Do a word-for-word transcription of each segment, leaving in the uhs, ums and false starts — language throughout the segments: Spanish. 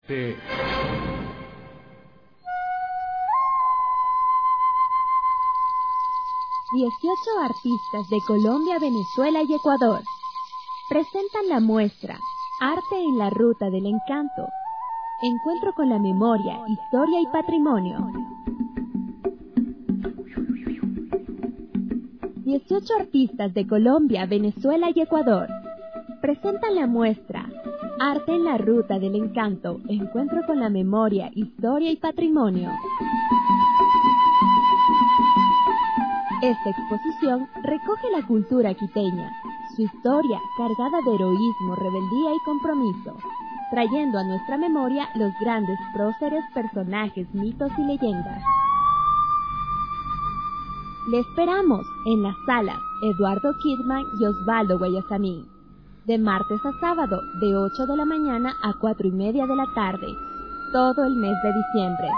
Sí. dieciocho artistas de Colombia, Venezuela y Ecuador presentan la muestra Arte en la Ruta del Encanto, encuentro con la memoria, historia y patrimonio. dieciocho artistas de Colombia, Venezuela y Ecuador presentan la muestra Arte en la Ruta del Encanto, encuentro con la memoria, historia y patrimonio. Esta exposición recoge la cultura quiteña, su historia cargada de heroísmo, rebeldía y compromiso, trayendo a nuestra memoria los grandes próceres, personajes, mitos y leyendas. Le esperamos en la sala Eduardo Kidman y Osvaldo Guayasamín, de martes a sábado, de ocho de la mañana a cuatro y media de la tarde, todo el mes de diciembre.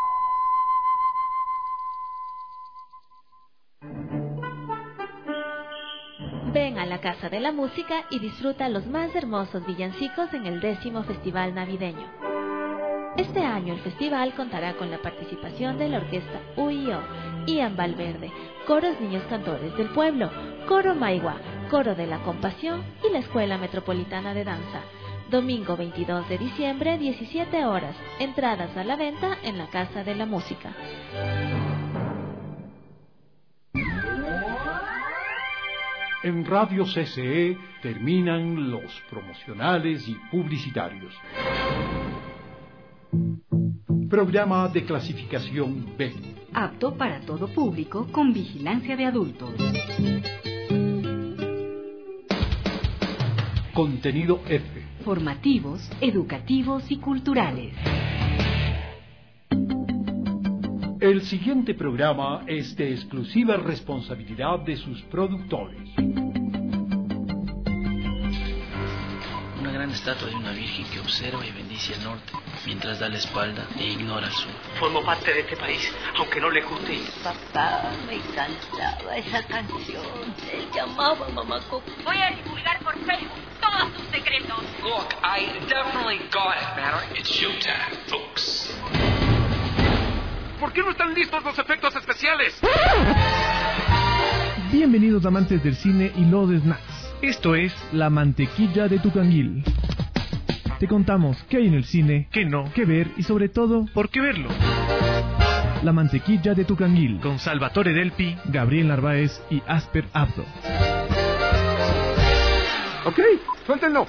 Ven a la Casa de la Música y disfruta los más hermosos villancicos en el décimo Festival Navideño. Este año el festival contará con la participación de la orquesta U I O, Ian Valverde, Coros Niños Cantores del Pueblo, Coro Maigua, Coro de la Compasión y la Escuela Metropolitana de Danza. Domingo veintidós de diciembre, diecisiete horas. Entradas a la venta en la Casa de la Música. En Radio C C E terminan los promocionales y publicitarios. Programa de clasificación B. Apto para todo público con vigilancia de adultos. Contenido F. Formativos, educativos y culturales. El siguiente programa es de exclusiva responsabilidad de sus productores. Una gran estatua de una virgen que observa y bendice el norte, mientras da la espalda e ignora el sur. Formo parte de este país, aunque no le guste. Papá me encantaba esa canción. Él llamaba a Mamá Coco. Voy a divulgar por Facebook todos tus secretos. Look, I definitely got it, man. It's showtime, folks. ¿Por qué no están listos los efectos especiales? Bienvenidos amantes del cine y los snacks. Esto es La Mantequilla de Tucanguil. Te contamos qué hay en el cine, qué no, qué ver y sobre todo, por qué verlo. La Mantequilla de Tucanguil, con Salvatore Delpi, Gabriel Narváez y Asper Abdo. Ok, suéltenlo.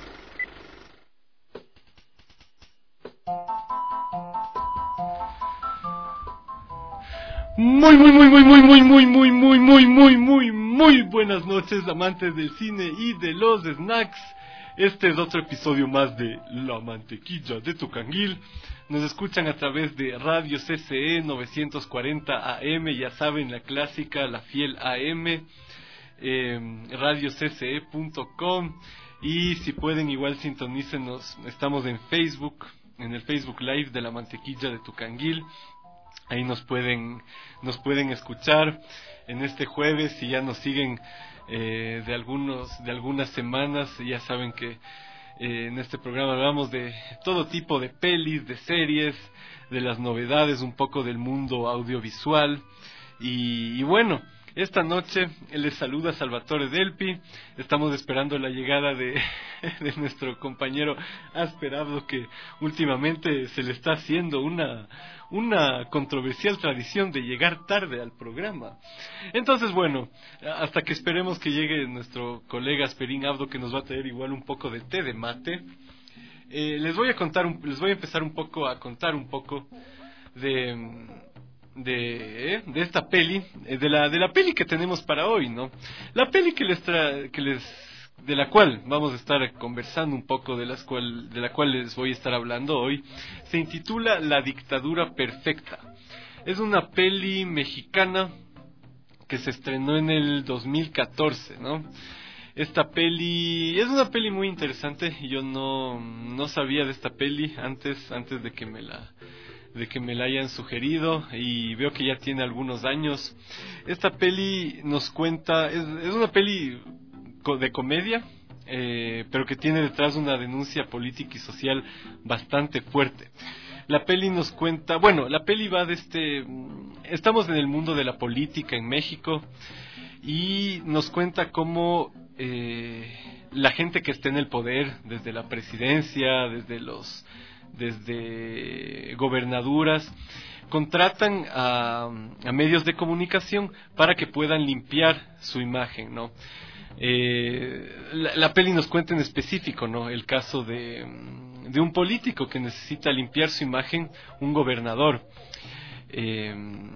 Muy, muy, muy, muy, muy, muy, muy, muy, muy, muy, muy, muy, muy buenas noches, amantes del cine y de los snacks. Este es otro episodio más de La Mantequilla de Tucanguil. Nos escuchan a través de Radio C C E novecientos cuarenta A M, ya saben, la clásica, la fiel A M, eh, radio c c e punto com, y si pueden igual sintonícenos, estamos en Facebook, en el Facebook Live de La Mantequilla de Tucanguil. Ahí nos pueden nos pueden escuchar en este jueves. Si ya nos siguen eh, de algunos de algunas semanas, ya saben que eh, en este programa hablamos de todo tipo de pelis, de series, de las novedades, un poco del mundo audiovisual. Y, y bueno, esta noche les saluda Salvatore Delpi. Estamos esperando la llegada de, de nuestro compañero Asper Abdo, que últimamente se le está haciendo una, una controversial tradición de llegar tarde al programa. Entonces, bueno, hasta que esperemos que llegue nuestro colega Asperín Abdo, que nos va a traer igual un poco de té de mate, eh, les voy a contar, un, les voy a empezar un poco a contar un poco de... de eh, de esta peli, eh, de la de la peli que tenemos para hoy, ¿no? La peli que les tra que les de la cual vamos a estar conversando un poco, de las cual de la cual les voy a estar hablando hoy, se intitula La Dictadura Perfecta. Es una peli mexicana que se estrenó en el dos mil catorce, ¿no? Esta peli es una peli muy interesante. Yo no no sabía de esta peli antes antes de que me la de que me la hayan sugerido, y veo que ya tiene algunos años. Esta peli nos cuenta, es, es una peli de comedia, eh, pero que tiene detrás una denuncia política y social bastante fuerte. La peli nos cuenta, bueno, la peli va de este, estamos en el mundo de la política en México y nos cuenta cómo eh, la gente que está en el poder, desde la presidencia, desde los, desde gobernaduras, contratan a, a medios de comunicación para que puedan limpiar su imagen, ¿no? Eh, la, la peli nos cuenta en específico, ¿no? El caso de, de un político que necesita limpiar su imagen, un gobernador, eh,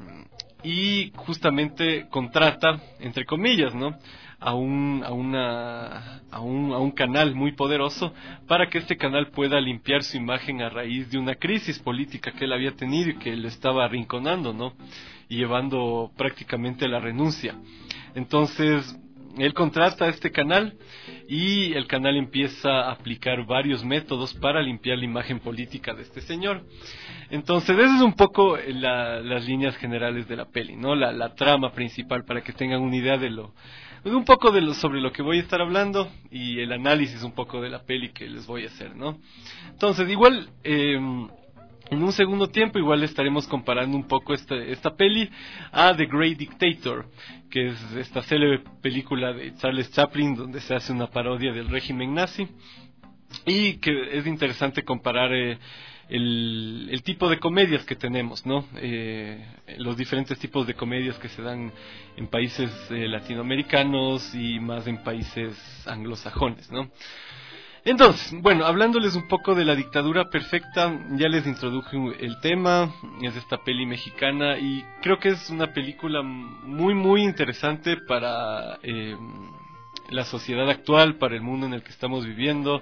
y justamente contrata, entre comillas, ¿no? a un a una a un a un canal muy poderoso para que este canal pueda limpiar su imagen a raíz de una crisis política que él había tenido y que le estaba arrinconando, ¿no? Y llevando prácticamente a la renuncia. Entonces él contrata a este canal y el canal empieza a aplicar varios métodos para limpiar la imagen política de este señor. Entonces, esas es un poco la, las líneas generales de la peli, ¿no? La, la trama principal, para que tengan una idea de lo, un poco de lo, sobre lo que voy a estar hablando y el análisis un poco de la peli que les voy a hacer, ¿no? Entonces, igual, eh, en un segundo tiempo, igual estaremos comparando un poco esta, esta peli a The Great Dictator, que es esta célebre película de Charles Chaplin, donde se hace una parodia del régimen nazi, y que es interesante comparar eh, el, el tipo de comedias que tenemos, ¿no? Eh, los diferentes tipos de comedias que se dan en países eh, latinoamericanos y más en países anglosajones, ¿no? Entonces, bueno, hablándoles un poco de La Dictadura Perfecta, ya les introduje el tema, es esta peli mexicana y creo que es una película muy, muy interesante para eh, la sociedad actual, para el mundo en el que estamos viviendo,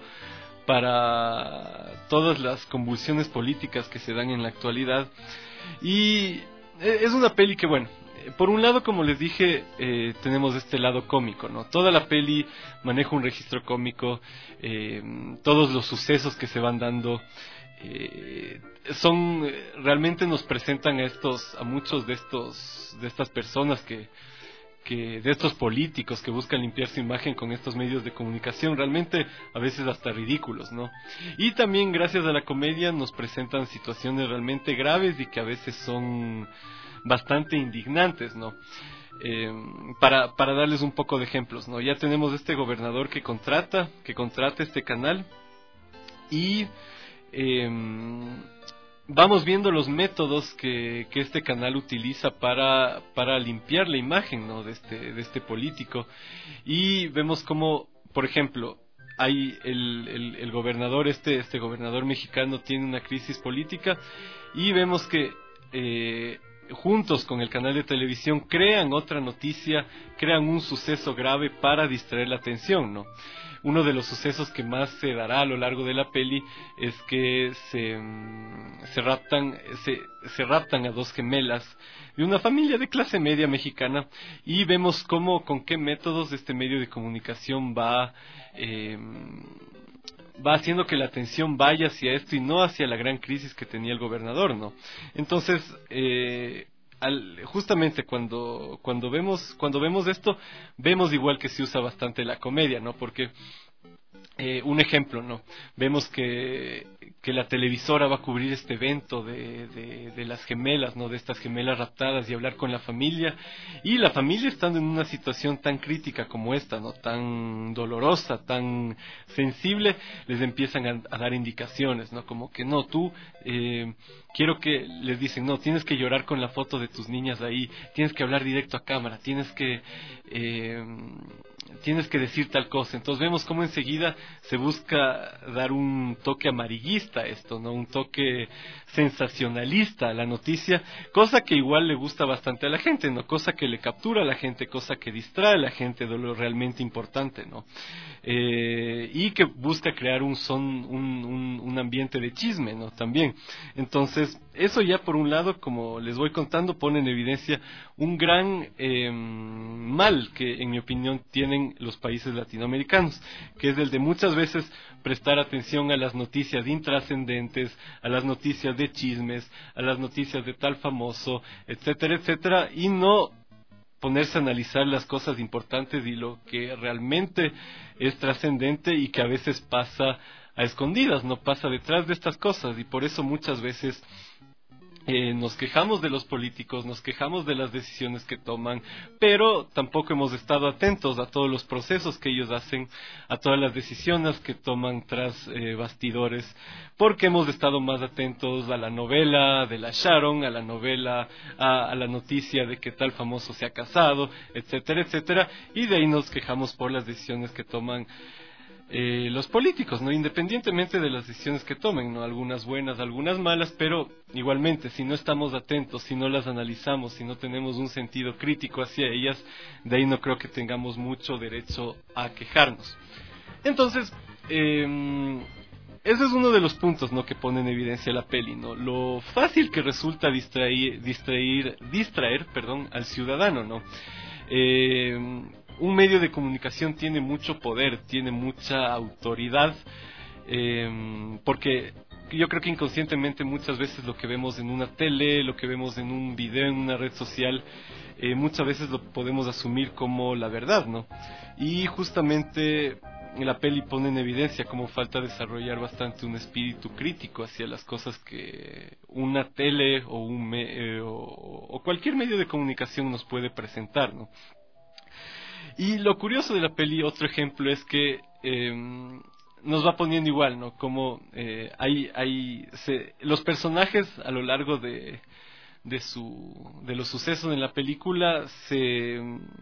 para todas las convulsiones políticas que se dan en la actualidad. Y es una peli que, bueno, por un lado, como les dije, eh, tenemos este lado cómico, ¿no? Toda la peli maneja un registro cómico, eh, todos los sucesos que se van dando eh, son, realmente nos presentan a estos, a muchos de estos, de estas personas que, que, de estos políticos que buscan limpiar su imagen con estos medios de comunicación, realmente a veces hasta ridículos, ¿no? Y también gracias a la comedia nos presentan situaciones realmente graves y que a veces son bastante indignantes, ¿no? Eh, para, para darles un poco de ejemplos, ¿no? Ya tenemos este gobernador que contrata, que contrata este canal y eh, vamos viendo los métodos que, que este canal utiliza para, para limpiar la imagen, ¿no? de este, de este político, y vemos como, por ejemplo, hay el, el, el gobernador, este, este gobernador mexicano tiene una crisis política y vemos que eh, juntos con el canal de televisión crean otra noticia, crean un suceso grave para distraer la atención, ¿no? Uno de los sucesos que más se dará a lo largo de la peli es que se, se raptan, se, se raptan a dos gemelas de una familia de clase media mexicana y vemos cómo, con qué métodos este medio de comunicación va eh, va haciendo que la atención vaya hacia esto y no hacia la gran crisis que tenía el gobernador, ¿no? Entonces, eh, al, justamente cuando cuando vemos cuando vemos esto, vemos igual que se usa bastante la comedia, ¿no? Porque Eh, un ejemplo, ¿no? Vemos que, que la televisora va a cubrir este evento de, de, de las gemelas, ¿no? De estas gemelas raptadas y hablar con la familia. Y la familia, estando en una situación tan crítica como esta, ¿no? Tan dolorosa, tan sensible, les empiezan a, a dar indicaciones, ¿no? Como que no, tú, eh, quiero que, les dicen, no, tienes que llorar con la foto de tus niñas ahí, tienes que hablar directo a cámara, tienes que... Eh, tienes que decir tal cosa. Entonces vemos cómo enseguida se busca dar un toque amarillista a esto, ¿no? Un toque sensacionalista a la noticia, cosa que igual le gusta bastante a la gente, ¿no? Cosa que le captura a la gente, cosa que distrae a la gente de lo realmente importante, ¿no? Eh, y que busca crear un son, un, un, un ambiente de chisme, ¿no? También. Entonces, eso ya por un lado, como les voy contando, pone en evidencia un gran eh, mal que, en mi opinión, tienen los países latinoamericanos, que es el de muchas veces prestar atención a las noticias intrascendentes, a las noticias de chismes, a las noticias de tal famoso, etcétera, etcétera, y no ponerse a analizar las cosas importantes y lo que realmente es trascendente y que a veces pasa a escondidas, no pasa detrás de estas cosas, y por eso muchas veces Eh, nos quejamos de los políticos, nos quejamos de las decisiones que toman, pero tampoco hemos estado atentos a todos los procesos que ellos hacen, a todas las decisiones que toman tras eh, bastidores, porque hemos estado más atentos a la novela de la Sharon, a la novela, a, a la noticia de que tal famoso se ha casado, etcétera, etcétera, y de ahí nos quejamos por las decisiones que toman Eh, los políticos, no, independientemente de las decisiones que tomen, no, algunas buenas, algunas malas, pero igualmente si no estamos atentos, si no las analizamos, si no tenemos un sentido crítico hacia ellas, de ahí no creo que tengamos mucho derecho a quejarnos. Entonces, eh, ese es uno de los puntos, ¿no?, que pone en evidencia la peli, ¿no? Lo fácil que resulta distraer, distraer, distraer, perdón, al ciudadano, ¿no? Eh, un medio de comunicación tiene mucho poder, tiene mucha autoridad, eh, porque yo creo que inconscientemente muchas veces lo que vemos en una tele, lo que vemos en un video, en una red social, eh, muchas veces lo podemos asumir como la verdad, ¿no? Y justamente la peli pone en evidencia cómo falta desarrollar bastante un espíritu crítico hacia las cosas que una tele o, un me, eh, o, o cualquier medio de comunicación nos puede presentar, ¿no? Y lo curioso de la peli, otro ejemplo, es que eh, nos va poniendo igual, ¿no? Como eh, hay, hay se, los personajes a lo largo de, de, su, de los sucesos en la película se...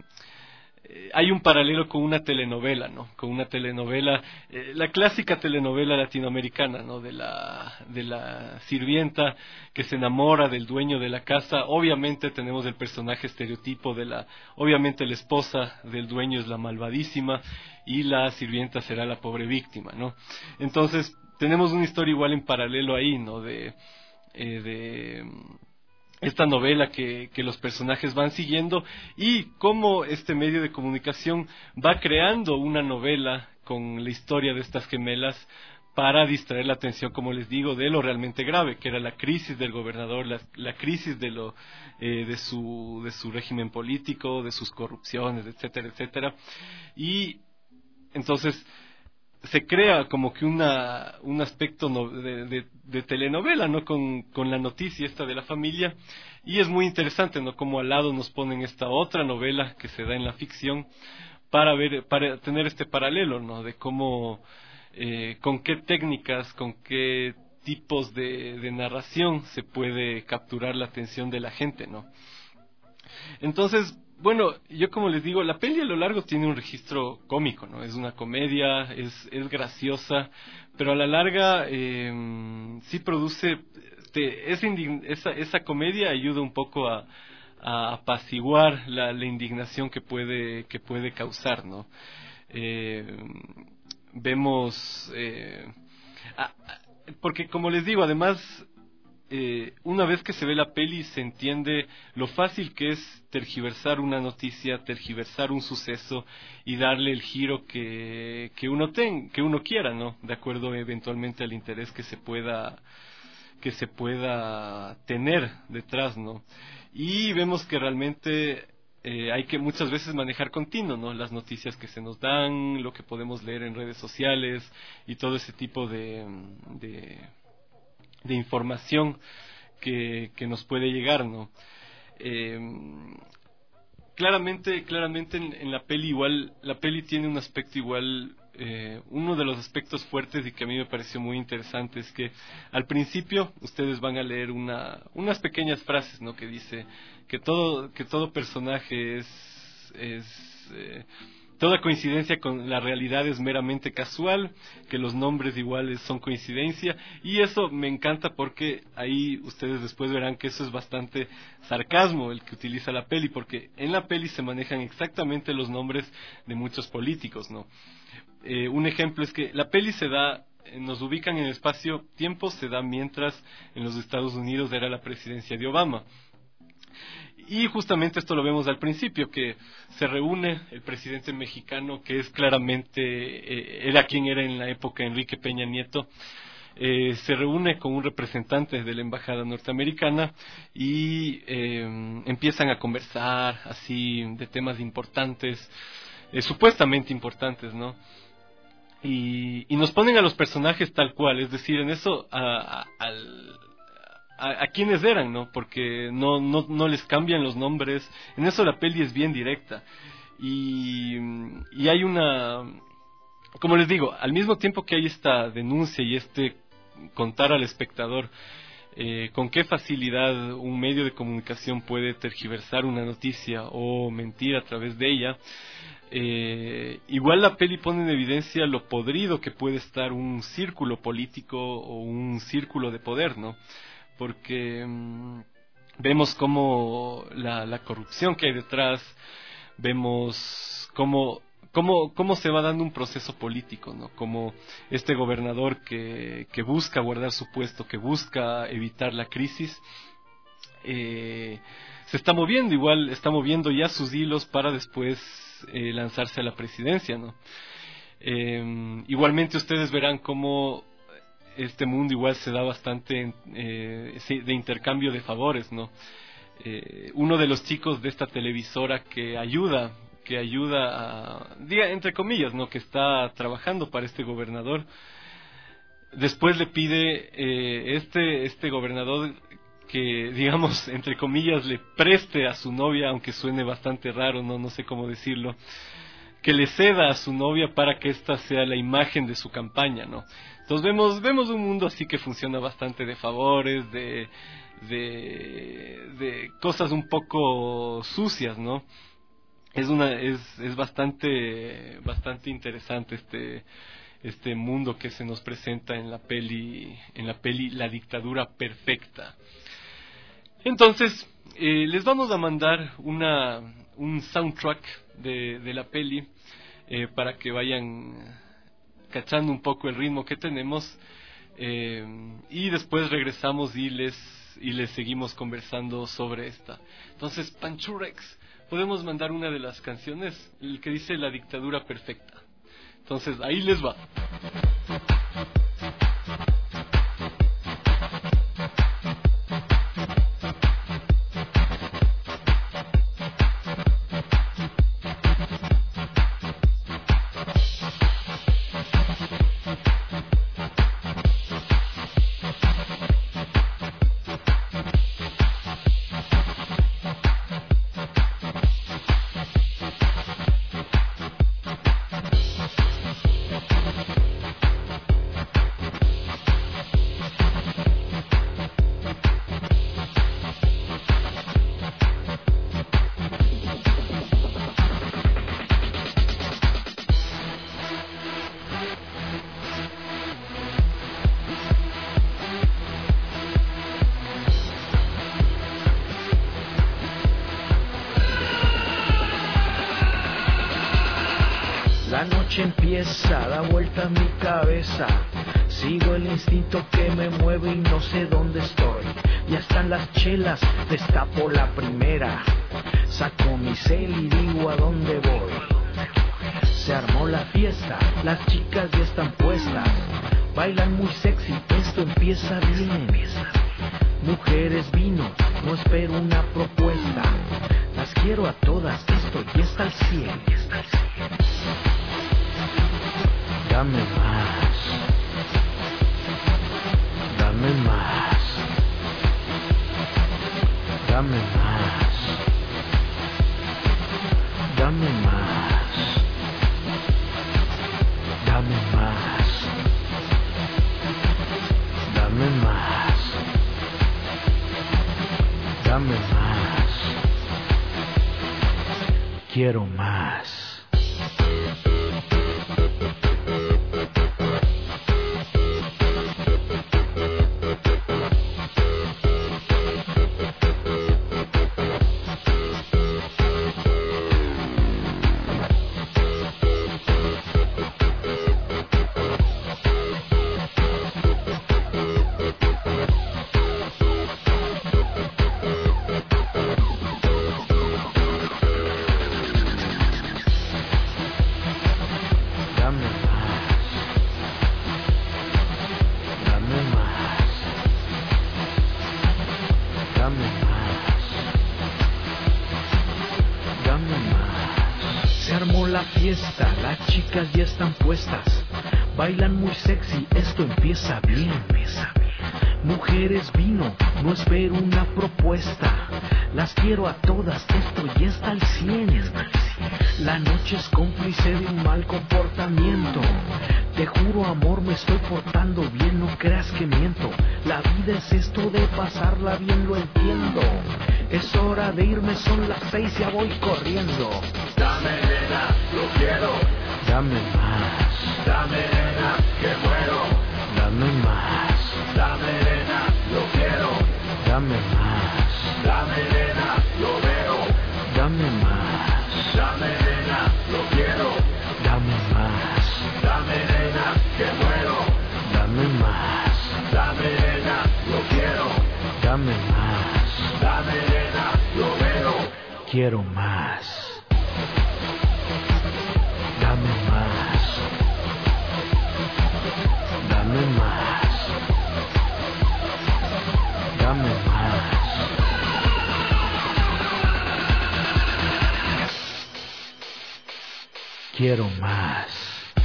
Eh, hay un paralelo con una telenovela, ¿no? Con una telenovela, eh, la clásica telenovela latinoamericana, ¿no? De la, de la sirvienta que se enamora del dueño de la casa. Obviamente tenemos el personaje estereotipo de la, obviamente la esposa del dueño es la malvadísima y la sirvienta será la pobre víctima, ¿no? Entonces tenemos una historia igual en paralelo ahí, ¿no? De, eh, de esta novela que, que los personajes van siguiendo y cómo este medio de comunicación va creando una novela con la historia de estas gemelas para distraer la atención, como les digo, de lo realmente grave, que era la crisis del gobernador, la, la crisis de lo eh, de su de su régimen político, de sus corrupciones, etcétera, etcétera. Y entonces se crea como que una un aspecto no, de, de, de telenovela, ¿no? Con, con la noticia esta de la familia, y es muy interesante, ¿no? Como al lado nos ponen esta otra novela que se da en la ficción para ver, para tener este paralelo, ¿no? De cómo, eh, con qué técnicas, con qué tipos de, de narración se puede capturar la atención de la gente, ¿no? Entonces, bueno, yo como les digo, la peli a lo largo tiene un registro cómico, ¿no? Es una comedia, es, es graciosa, pero a la larga eh, sí produce, te, esa, indign, esa, esa comedia ayuda un poco a, a apaciguar la, la indignación que puede, que puede causar, ¿no? Eh, vemos, eh, a, porque como les digo, además... Eh, una vez que se ve la peli se entiende lo fácil que es tergiversar una noticia, tergiversar un suceso y darle el giro que, que uno ten, que uno quiera, ¿no? De acuerdo eventualmente al interés que se pueda que se pueda tener detrás, ¿no? Y vemos que realmente eh, hay que muchas veces manejar continuo, ¿no? Las noticias que se nos dan, lo que podemos leer en redes sociales y todo ese tipo de, de de información que, que nos puede llegar, ¿no? Eh, claramente, claramente en, en la peli igual, la peli tiene un aspecto igual, eh, uno de los aspectos fuertes y que a mí me pareció muy interesante es que al principio ustedes van a leer una, unas pequeñas frases, ¿no? Que dice que todo, que todo personaje es, es eh, toda coincidencia con la realidad es meramente casual, que los nombres iguales son coincidencia, y eso me encanta porque ahí ustedes después verán que eso es bastante sarcasmo el que utiliza la peli, porque en la peli se manejan exactamente los nombres de muchos políticos, ¿no? Eh, un ejemplo es que la peli se da, nos ubican en el espacio-tiempo, se da mientras en los Estados Unidos era la presidencia de Obama. Y justamente esto lo vemos al principio, que se reúne el presidente mexicano, que es claramente, eh, era quien era en la época Enrique Peña Nieto, eh, se reúne con un representante de la embajada norteamericana y eh, empiezan a conversar así de temas importantes, eh, supuestamente importantes, ¿no? Y, y nos ponen a los personajes tal cual, es decir, en eso a, a, al, a, a quienes eran, ¿no? Porque no, no, no les cambian los nombres, en eso la peli es bien directa. Y, y hay una, como les digo, al mismo tiempo que hay esta denuncia y este contar al espectador eh, con qué facilidad un medio de comunicación puede tergiversar una noticia o mentir a través de ella, eh, igual la peli pone en evidencia lo podrido que puede estar un círculo político o un círculo de poder, ¿no? Porque mmm, vemos cómo la, la corrupción que hay detrás, vemos cómo, cómo, cómo se va dando un proceso político, ¿no? Como este gobernador que, que busca guardar su puesto, que busca evitar la crisis, eh, se está moviendo, igual está moviendo ya sus hilos para después eh, lanzarse a la presidencia, ¿no? Eh, igualmente ustedes verán cómo este mundo igual se da bastante eh, de intercambio de favores, ¿no? Eh, uno de los chicos de esta televisora que ayuda, que ayuda a, diga, entre comillas, ¿no? Que está trabajando para este gobernador, después le pide eh, este, este gobernador que, digamos, entre comillas, le preste a su novia, aunque suene bastante raro, no, no sé cómo decirlo, que le ceda a su novia para que ésta sea la imagen de su campaña, ¿no? Entonces vemos, vemos un mundo así que funciona bastante de favores, de De, de cosas un poco sucias, ¿no? Es una es es bastante bastante interesante este este mundo que se nos presenta en la peli en la peli La dictadura perfecta. Entonces eh, les vamos a mandar una un soundtrack de de la peli eh, para que vayan cachando un poco el ritmo que tenemos eh, y después regresamos y les y les seguimos conversando sobre esta. Entonces, Panchurex, podemos mandar una de las canciones, el que dice La dictadura perfecta. Entonces, ahí les va. La noche empieza, da vuelta mi cabeza. Sigo el instinto que me mueve y no sé dónde estoy. Ya están las chelas, destapo la primera. Saco mi cel y digo a dónde voy. Se armó la fiesta, las chicas ya están puestas. Bailan muy sexy, esto empieza bien. Mujeres, vino, no espero una propuesta. Las quiero a todas, esto ya está al cien. Dame más, dame más, dame más, dame más, dame más, dame más, dame más, quiero más. Dame la fiesta, las chicas ya están puestas, bailan muy sexy, esto empieza bien, empieza bien. Mujeres vino, no espero una propuesta, las quiero a todas, esto ya está al cien. La noche es cómplice de un mal comportamiento, te juro amor me estoy portando bien, no creas que miento. La vida es esto de pasarla bien, lo entiendo. Es hora de irme, son las seis, ya voy corriendo. Dame nena, lo quiero. Dame más. Dame nena, que muero. Dame más. Dame nena, lo quiero. Dame más. Dame nena, lo veo. Dame más. Dame nena, lo quiero. Dame más. Dame nena, que muero. Dame más. Dame nena, lo quiero. Dame más. Dame nena, lo veo. Quiero más. Dame más. Dame más. Dame más. Quiero más.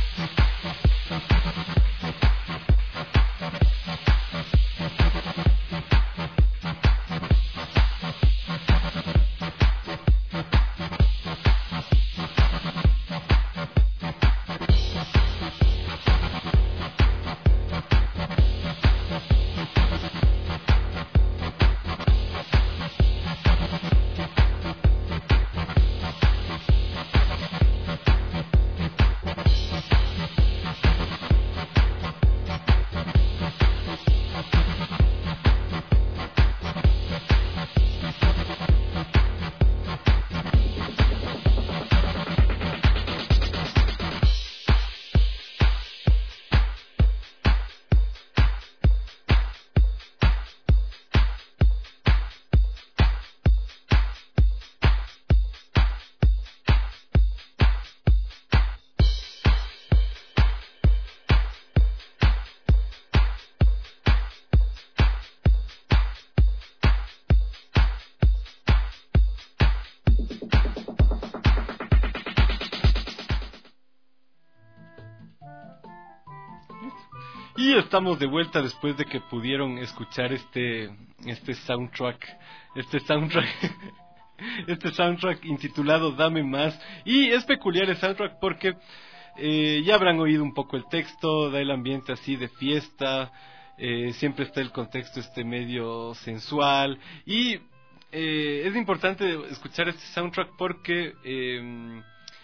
Y estamos de vuelta después de que pudieron escuchar este este soundtrack, este soundtrack, este soundtrack intitulado Dame Más. Y es peculiar el soundtrack porque eh, ya habrán oído un poco el texto, da el ambiente así de fiesta, eh, siempre está el contexto este medio sensual y eh, es importante escuchar este soundtrack porque eh,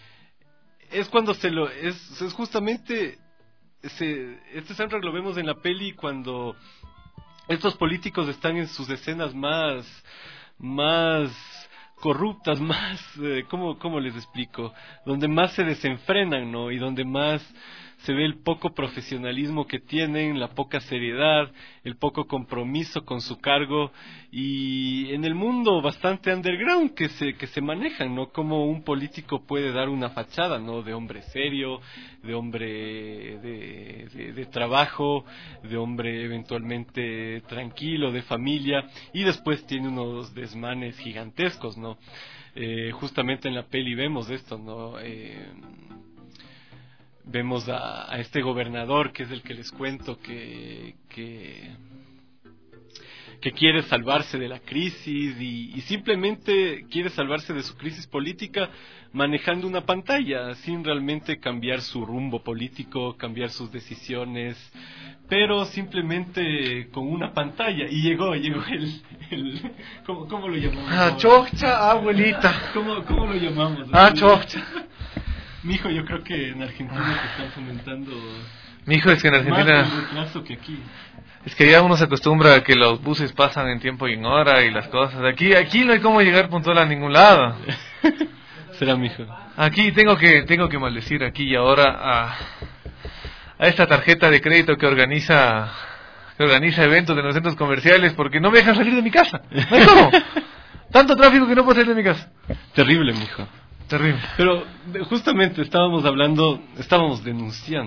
es cuando se lo es, es justamente Se, este soundtrack lo vemos en la peli cuando estos políticos están en sus escenas más más corruptas, más eh, ¿cómo, cómo les explico? Donde más se desenfrenan, ¿no? Y donde más se ve el poco profesionalismo que tienen, la poca seriedad, el poco compromiso con su cargo y en el mundo bastante underground que se que se manejan, ¿no? Como un político puede dar una fachada, ¿no? De hombre serio, de hombre de, de, de trabajo, de hombre eventualmente tranquilo, de familia y después tiene unos desmanes gigantescos, ¿no? Eh, justamente en la peli vemos esto, ¿no? Eh, Vemos a, a este gobernador que es el que les cuento que, que, que quiere salvarse de la crisis y, y simplemente quiere salvarse de su crisis política manejando una pantalla sin realmente cambiar su rumbo político, cambiar sus decisiones, pero simplemente con una pantalla. Y llegó, llegó el... el ¿cómo, ¿Cómo lo llamamos? Ah, chocha, abuelita. ¿Cómo, cómo lo llamamos? Ah, chocha. Mijo, yo creo que en Argentina se están fomentando. Mijo, es que en Argentina. Más retraso que aquí. Es que ya uno se acostumbra a que los buses pasan en tiempo y en hora y las cosas. Aquí, aquí no hay cómo llegar puntual a ningún lado. Será, mijo. Aquí tengo que, tengo que maldecir aquí y ahora a, a esta tarjeta de crédito que organiza, que organiza eventos en los centros comerciales porque no me dejan salir de mi casa. No hay cómo. Tanto tráfico que no puedo salir de mi casa. Terrible, mijo. Terrible. Pero justamente estábamos hablando, estábamos denunciando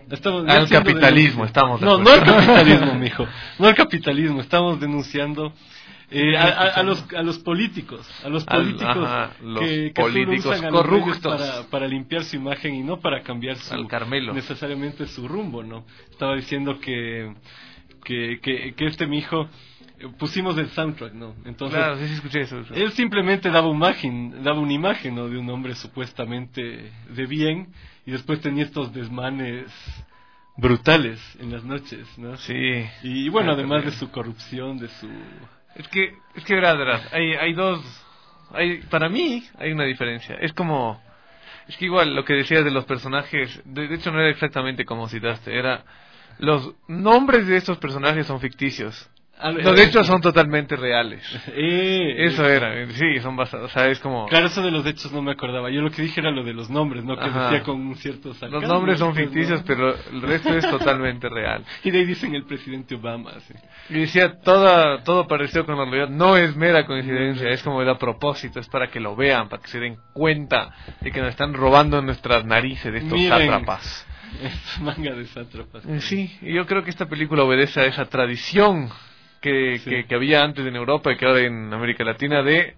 Estamos al capitalismo, denuncia. estamos de No, acuerdo. no al capitalismo, mijo. No al capitalismo, estamos denunciando eh, a, a, a los a los políticos, a los políticos, al, ajá, los que, que políticos solo usan corruptos para, para limpiar su imagen y no para cambiar su, al Carmelo. necesariamente su rumbo, ¿no? Estaba diciendo que que, que, que este mijo pusimos el soundtrack, ¿no? Entonces, claro, sí, sí escuché eso, eso. Él simplemente daba una imagen, daba una imagen, ¿no? De un hombre supuestamente de bien, y después tenía estos desmanes brutales en las noches, ¿no? Sí. Y bueno, ah, además también. de su corrupción, de su... Es que, es que verás, verás, hay, hay dos, hay, para mí hay una diferencia. Es como, es que igual lo que decías de los personajes, de, de hecho no era exactamente como citaste, era, los nombres de estos personajes son ficticios. No, de hecho son totalmente reales. Eh, Eso era, sí, son basados, o sea, es como... Claro, eso de los hechos no me acordaba. Yo lo que dije era lo de los nombres, ¿no? Que Ajá. decía con un cierto sarcasmo. Los nombres son pues, ficticios, ¿no? pero el resto es totalmente real. Y de ahí dicen el presidente Obama, sí. Y decía, toda, todo parecido con la realidad, no es mera coincidencia, es como de a propósito, es para que lo vean, para que se den cuenta de que nos están robando nuestras narices de estos Miren, sátrapas. Esta manga de sátrapas. Sí, y yo creo que esta película obedece a esa tradición que, sí. que, que había antes en Europa y que ahora en América Latina de,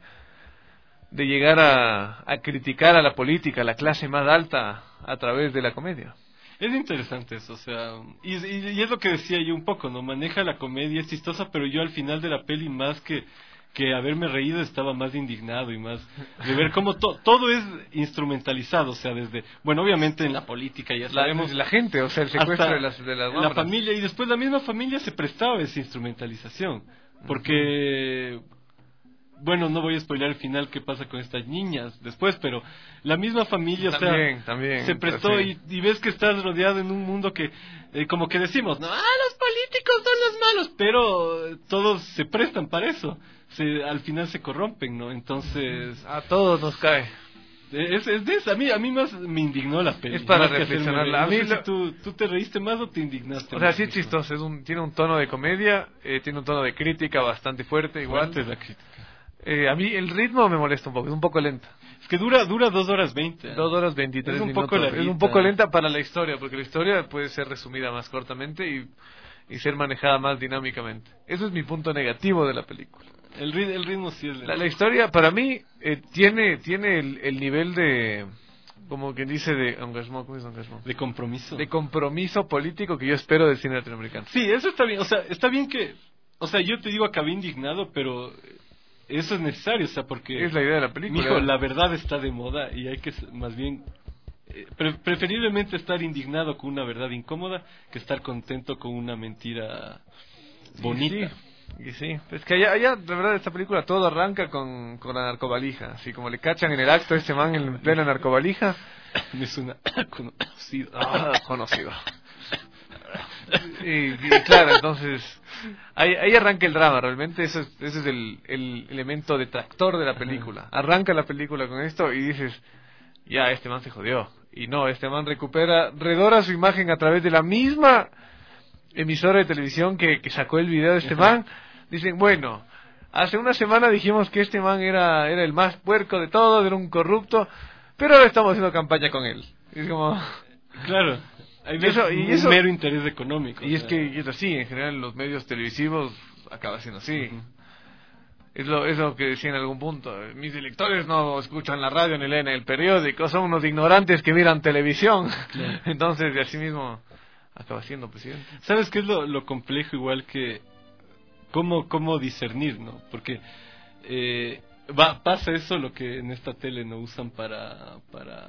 de llegar a, a criticar a la política, a la clase más alta a través de la comedia. Es interesante eso, o sea, y, y, y es lo que decía yo un poco, ¿no? Maneja la comedia, es chistosa, pero yo al final de la peli más que que haberme reído estaba más indignado y más de ver cómo to, todo es instrumentalizado, o sea, desde, bueno, obviamente en la política ya sabemos... La, la gente, o sea, el secuestro de las, de las la familia, y después la misma familia se prestaba a esa instrumentalización, porque... Bueno, no voy a spoiler el final qué pasa con estas niñas después, pero la misma familia, también, o sea, también, se prestó sí. y, y ves que estás rodeado en un mundo que, eh, como que decimos, no, ah, los políticos son los malos, pero eh, todos se prestan para eso, se, al final se corrompen, ¿no? Entonces... A todos nos cae. Es, es de eso, a mí, a mí más me indignó la peli. Es para más que reflexionarla. hacerme- A mí no sé lo- si tú, tú te reíste más o te indignaste O sea, más, sí es hijo. chistoso, es un, tiene un tono de comedia, eh, tiene un tono de crítica bastante fuerte, igual. Fuerte la crítica. Eh, a mí el ritmo me molesta un poco, es un poco lento. Es que dura dura dos horas veinte. ¿eh? Dos horas veintitrés Es un minutos. poco Es un larguita. poco lenta para la historia, porque la historia puede ser resumida más cortamente y, y ser manejada más dinámicamente. Eso es mi punto negativo de la película. El, ri- el ritmo sí es lento. La, la historia, para mí, eh, tiene tiene el, el nivel de, como quien dice, de engagement, ¿cómo es engagement? De compromiso. De compromiso político que yo espero del cine latinoamericano. Sí, eso está bien. O sea, está bien que... O sea, yo te digo, acabé indignado, pero... Eso es necesario, o sea, porque... Es la idea de la película. Mijo, la verdad está de moda y hay que s- más bien... eh, pre- preferiblemente estar indignado con una verdad incómoda que estar contento con una mentira bonita. Y sí, y sí. Es que allá, allá, de verdad, esta película todo arranca con, con la narcovalija. Así como le cachan en el acto a este man en plena narcovalija. Me suena conocido. Ah, conocido. Y, y claro, entonces ahí, ahí arranca el drama. Realmente eso es, ese es el, el elemento detractor de la película. Arranca la película con esto y dices, ya, este man se jodió. Y no, este man recupera, redora su imagen a través de la misma emisora de televisión que, que sacó el video de este man. Dicen, bueno, hace una semana dijimos que este man era, era el más puerco de todos, era un corrupto, pero ahora estamos haciendo campaña con él. Y es como... Claro. Hay Y eso- un y eso- mero interés económico. Y o es sea. que y es así, en general en los medios televisivos acaba siendo así. Es lo, es lo que decía en algún punto. Mis electores no escuchan la radio ni leen el periódico, son unos ignorantes que miran televisión. Claro. Entonces, de así mismo, acaba siendo presidente. ¿Sabes qué es lo, lo complejo? Igual que cómo, cómo discernir, ¿no? Porque eh, va, pasa eso lo que en esta tele no usan para... para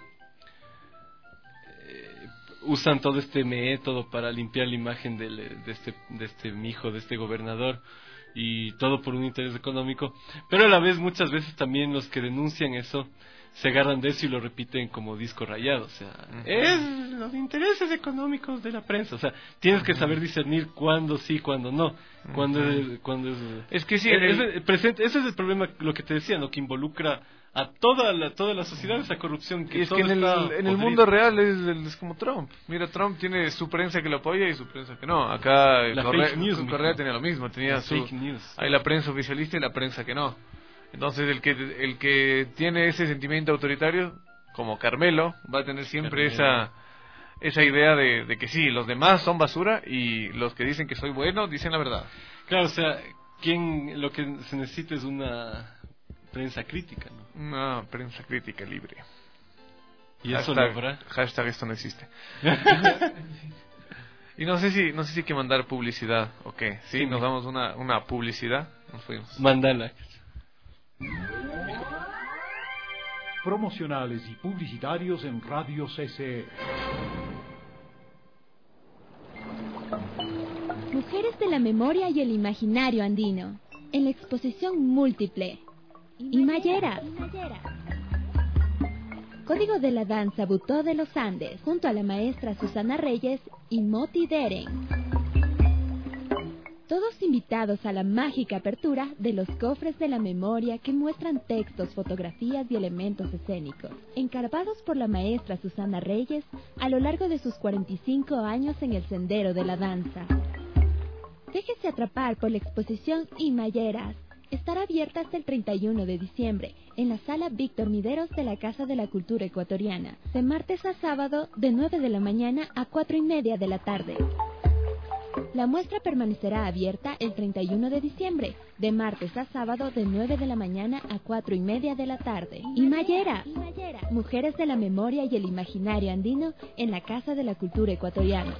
eh, usan todo este método para limpiar la imagen del, de este de este mijo, de este gobernador, y todo por un interés económico, pero a la vez muchas veces también los que denuncian eso se agarran de eso y lo repiten como disco rayado, o sea, uh-huh. es los intereses económicos de la prensa, o sea, tienes que saber discernir cuándo sí, cuándo no, cuándo uh-huh. es, cuándo es, es que sí, es, el... es el presente, ese es el problema, lo que te decía, ¿no? Que involucra a toda la toda la sociedad esa corrupción que es todo que en el, está en el mundo real es, es como Trump. Mira, Trump tiene su prensa que lo apoya y su prensa que no. Acá el la Correa, fake news, Correa tenía lo mismo, tenía la su fake news. Hay la prensa oficialista y la prensa que no. Entonces el que el que tiene ese sentimiento autoritario, como Carmelo, va a tener siempre Carmelo. esa esa idea de, de que sí, los demás son basura y los que dicen que soy bueno dicen la verdad. Claro, o sea, ¿quién, lo que se necesita es una prensa crítica, ¿no? Una prensa crítica libre. ¿Y eso hashtag, logra? Hashtag esto no existe. Y no sé si no sé si hay que mandar publicidad o qué. Sí, sí, nos damos una, una publicidad. Nos fuimos. Mándala. Promocionales y publicitarios en Radio C C E. Mujeres de la memoria y el imaginario andino, en la exposición múltiple Imayera. Código de la danza Butó de los Andes, junto a la maestra Susana Reyes y Moti Deren. Todos invitados a la mágica apertura de los cofres de la memoria que muestran textos, fotografías y elementos escénicos, encarvados por la maestra Susana Reyes a lo largo de sus cuarenta y cinco años en el sendero de la danza. Déjese atrapar por la exposición Imayeras. Estará abierta hasta el treinta y uno de diciembre en la sala Víctor Mideros de la Casa de la Cultura Ecuatoriana, de martes a sábado de nueve de la mañana a cuatro y media de la tarde. La muestra permanecerá abierta el treinta y uno de diciembre, de martes a sábado de nueve de la mañana a cuatro y media de la tarde. Imayera, Mujeres de la Memoria y el Imaginario Andino en la Casa de la Cultura Ecuatoriana.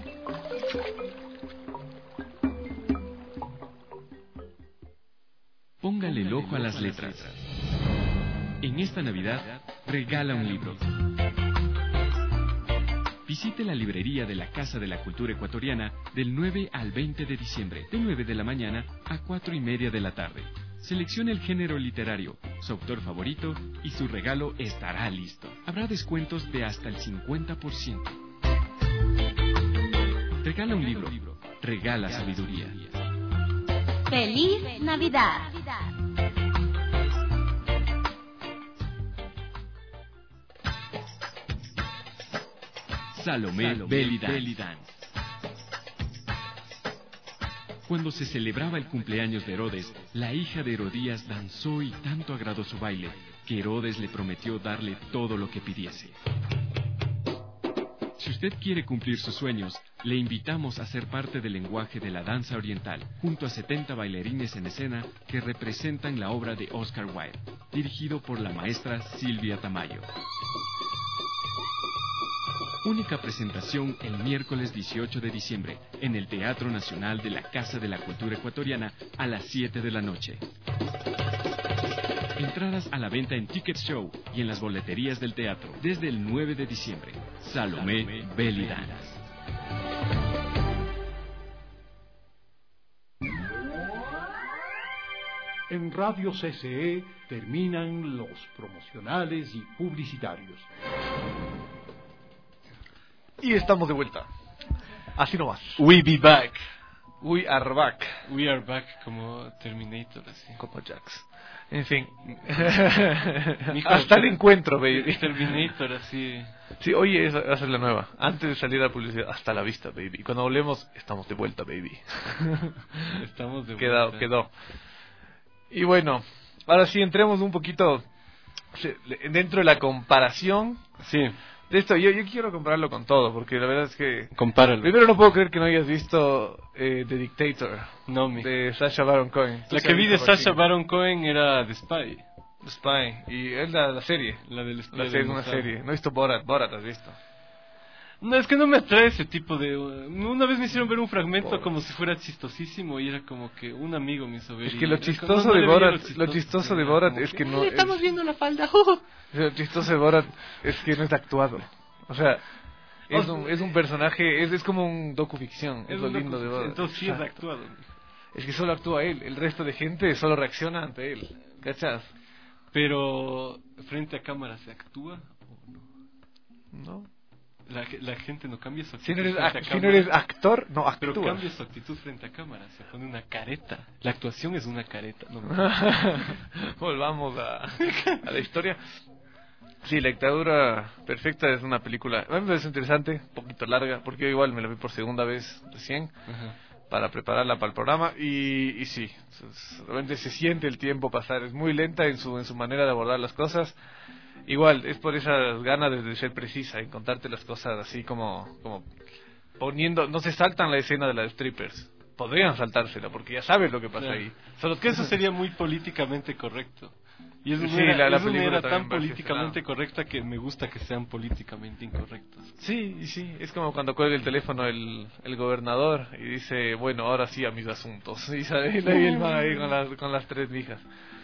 Póngale el ojo a las letras. En esta Navidad, regala un libro. Visite la librería de la Casa de la Cultura Ecuatoriana del nueve al veinte de diciembre, de nueve de la mañana a cuatro y media de la tarde. Seleccione el género literario, su autor favorito y su regalo estará listo. Habrá descuentos de hasta el cincuenta por ciento. Regala un libro. Regala sabiduría. ¡Feliz Navidad! Salomé, Salomé Belly Dance. Belly Dance. Cuando se celebraba el cumpleaños de Herodes, la hija de Herodías danzó y tanto agradó su baile, que Herodes le prometió darle todo lo que pidiese. Si usted quiere cumplir sus sueños, le invitamos a ser parte del lenguaje de la danza oriental, junto a setenta bailarines en escena que representan la obra de Oscar Wilde, dirigido por la maestra Silvia Tamayo. Única presentación el miércoles dieciocho de diciembre en el Teatro Nacional de la Casa de la Cultura Ecuatoriana a las siete de la noche. Entradas a la venta en Ticket Show y en las boleterías del teatro desde el nueve de diciembre. Salomé, Salomé Belly Dance. En Radio C C E terminan los promocionales y publicitarios. Y estamos de vuelta. Así nomás. We be back. We are back. We are back como Terminator, así. Como Jax. En fin. Hijo, hasta el encuentro, baby. Terminator, así. Sí, oye, esa va a ser la nueva. Antes de salir a la publicidad, hasta la vista, baby. Y cuando volvemos, estamos de vuelta, baby. Estamos de vuelta. Quedó, quedó. Y bueno, ahora sí entremos un poquito dentro de la comparación. Sí. De esto, yo, yo quiero compararlo con todo, porque la verdad es que... Compáralo. Primero no puedo creer que no hayas visto eh, The Dictator, no, mi. de Sacha Baron Cohen. La que vi de Sacha Baron Cohen era The Spy. The Spy, y es la, la serie. La del La serie es una serie. No he visto Borat, Borat has visto. No, es que no me atrae ese tipo de... Una vez me hicieron ver un fragmento Borat. Como si fuera chistosísimo y era como que un amigo me hizo ver. Es que lo chistoso no, no de Borat, lo chistoso, lo chistoso de Borat es que no... Estamos es, viendo la falda. Lo chistoso de Borat es que no es actuado. O sea, es un, es un personaje, es, es como un docuficción, es, es lo lindo de Borat. Entonces sí es actuado. Es que solo actúa él, el resto de gente solo reacciona ante él, ¿cachas? Pero, ¿frente a cámara se actúa o no? No. La, la gente no cambia su actitud. Si no eres, a, si no eres actor, no actúas. Pero cambia su actitud frente a cámara, se pone una careta. La actuación es una careta. No, no. Volvamos a, a la historia. Sí, La Dictadura Perfecta es una película, a mí me parece interesante, un poquito larga, porque yo igual me la vi por segunda vez recién, uh-huh. para prepararla para el programa, y, y sí, realmente se siente el tiempo pasar, es muy lenta en su en su manera de abordar las cosas, igual, es por esas ganas de ser precisa en contarte las cosas así como, como poniendo, no se saltan la escena de las strippers. Podrían saltársela porque ya sabes lo que pasa, claro, ahí. Solo que eso sería muy políticamente correcto. Y es una sí, era, la, la es una era tan va políticamente correcta que me gusta que sean políticamente incorrectos. Sí, sí, es como cuando cuelga el teléfono el, el gobernador y dice, bueno, ahora sí a mis asuntos. Y sale ahí el man ahí con las, con las tres mijas.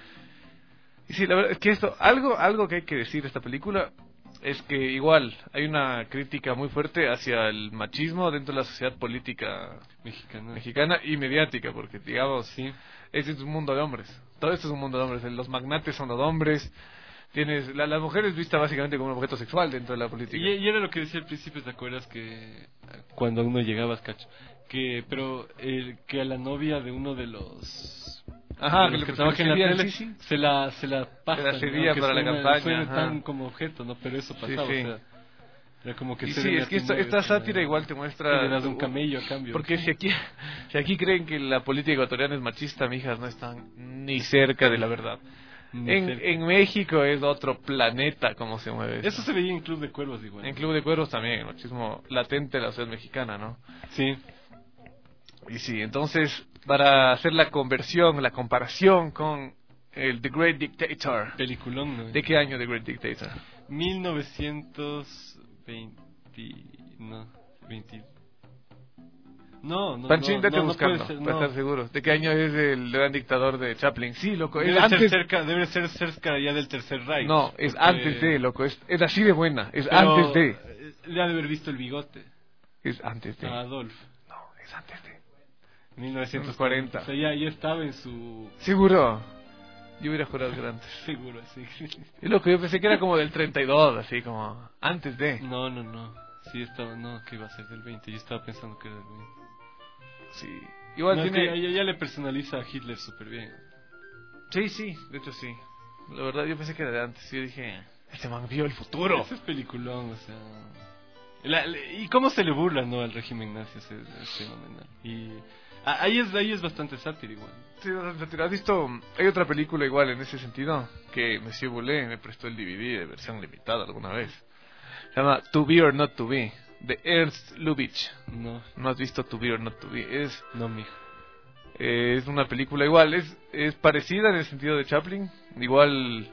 Y sí, la verdad es que esto, algo, algo que hay que decir de esta película es que igual hay una crítica muy fuerte hacia el machismo dentro de la sociedad política mexicana, mexicana y mediática, porque digamos, sí, este es un mundo de hombres. Todo esto es un mundo de hombres. Los magnates son los hombres. Tienes la, las mujeres vistas básicamente como un objeto sexual dentro de la política. Y, y era lo que decía al principio, ¿te acuerdas? Que cuando uno llegabas, cacho, que pero eh, que a la novia de uno de los Ajá, de que, que trabaja en la tele, sí, sí. se la se la pasa, se la cedía, ¿no? Para la suena, campaña, suena tan como objeto, ¿no? Pero eso pasaba, sí, sí. O sea, era como que y se sí, es que esta, esta sátira igual te muestra, le das un camello a cambio. Porque si aquí si aquí creen que la política ecuatoriana es machista, mijas, no están ni cerca de la verdad. En, en México es otro planeta como se mueve. Eso se veía en Club de Cuervos igual. En Club de Cuervos también, el machismo latente de la sociedad mexicana, ¿no? Sí. Y sí, entonces, para hacer la conversión, la comparación con el The Great Dictator. Peliculón, ¿no? ¿De qué año The Great Dictator? mil novecientos veinte... No, veinte... No, no, Panchín, no, date no, buscando, no puede ser, para no. estar seguro. ¿De qué año es el gran dictador de Chaplin? Sí, loco. Debe, es antes... ser cerca, debe ser cerca ya del Tercer Reich. No, es porque... antes de, loco. Es, es así de buena. Es Pero antes de. Le ha de haber visto el bigote. Es antes de. A Adolf. No, es antes de. mil novecientos cuarenta. O sea, ya, ya estaba en su... ¿Seguro? Yo hubiera jurado que era antes. Seguro, sí. Y loco, yo pensé que era como del treinta y dos, así como antes de. No, no, no. Sí, estaba... No, que iba a ser del veinte. Yo estaba pensando que era del veinte. Sí. Igual no, tiene... que ya, ya le personaliza a Hitler súper bien. Sí, sí, de hecho sí. La verdad yo pensé que era de antes. Yo dije, este man vio el futuro. Ese es peliculón, o sea... La, la, y cómo se le burla, ¿no? Al régimen nazi, es, es fenomenal. Y a, ahí es ahí es bastante sátira igual. Sí, bastante sátira. ¿Has visto? Hay otra película igual en ese sentido que Monsieur Boulet me prestó el D V D de versión limitada alguna vez. Se llama To Be or Not To Be, de Ernst Lubitsch. No. ¿No has visto To Be or Not To Be? Es... No, mijo. Eh, es una película igual, es, es parecida en el sentido de Chaplin. Igual...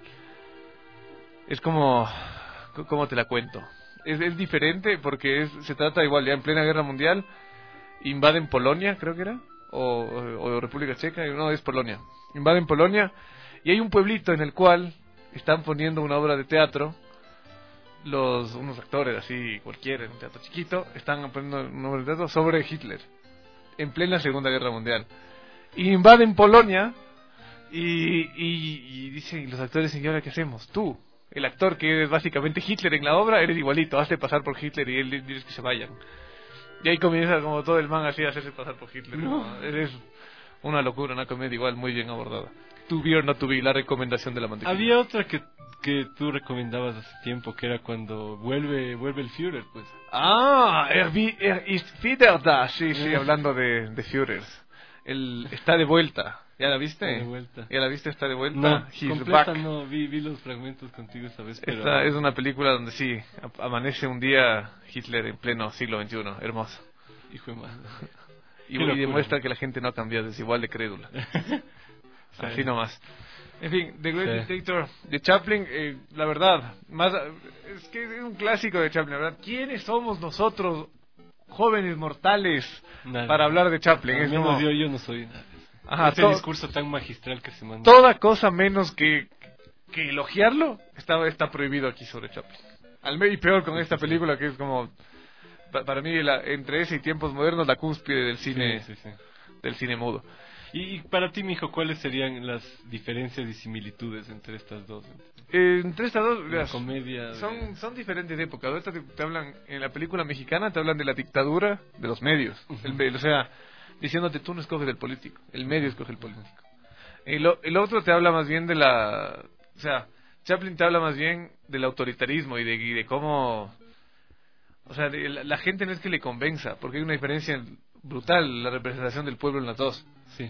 Es como... ¿Cómo te la cuento? Es, es diferente porque es, se trata igual, ya en plena guerra mundial, invaden Polonia, creo que era, o, o, o República Checa, no, es Polonia. Invaden Polonia y hay un pueblito en el cual están poniendo una obra de teatro. Los unos actores así cualquiera en un teatro chiquito están poniendo una obra de teatro sobre Hitler en plena Segunda Guerra Mundial y invaden Polonia y, y, y dicen los actores dicen, ¿y ahora qué hacemos? Tú, el actor que es básicamente Hitler en la obra, eres igualito, hazte pasar por Hitler y él dice que se vayan. Y ahí comienza como todo el man así a hacerse pasar por Hitler. No. ¿no? Es una locura, una comedia igual muy bien abordada. To Be or Not To Be, la recomendación de la mantequilla. Había otra que que tú recomendabas hace tiempo, que era cuando vuelve vuelve el Führer, pues. Ah, er, er ist wieder da. Sí, sí, hablando de, de Führers. El, está de vuelta. ¿Ya la viste? Está de vuelta. ¿Ya la viste? Está de vuelta. No, He's completa back. no, vi, vi los fragmentos contigo esta vez. Pero... Esta es una película donde sí, amanece un día Hitler en pleno siglo veintiuno. Hermoso. Hijo de madre. Y, y demuestra que la gente no ha cambiado, es igual de crédula. Sí. Así nomás. En fin, The Great sí. Dictator de Chaplin, eh, la verdad, más es que es un clásico de Chaplin, la verdad. ¿Quiénes somos nosotros, jóvenes mortales, Nada. para hablar de Chaplin? Es como... yo, yo no soy nada. Ajá, Ese to... discurso tan magistral que se manda. Toda cosa menos que, que elogiarlo está, está prohibido aquí sobre Chaplin. Al medio y peor con esta película que es como, para mí, la, entre ese y tiempos modernos, la cúspide del cine, sí, sí, sí. del cine mudo. Y para ti, mijo, ¿cuáles serían las diferencias y similitudes entre estas dos? Eh, entre estas dos, la comedia son, de... son diferentes épocas. Ahorita te, te hablan, en la película mexicana te hablan de la dictadura de los medios. Uh-huh. el, o sea, diciéndote tú no escoges el político, el medio escoge el político. El, el otro te habla más bien de la... O sea, Chaplin te habla más bien del autoritarismo y de, y de cómo... O sea, de, la, la gente no es que le convenza, porque hay una diferencia brutal la representación del pueblo en las dos. Sí.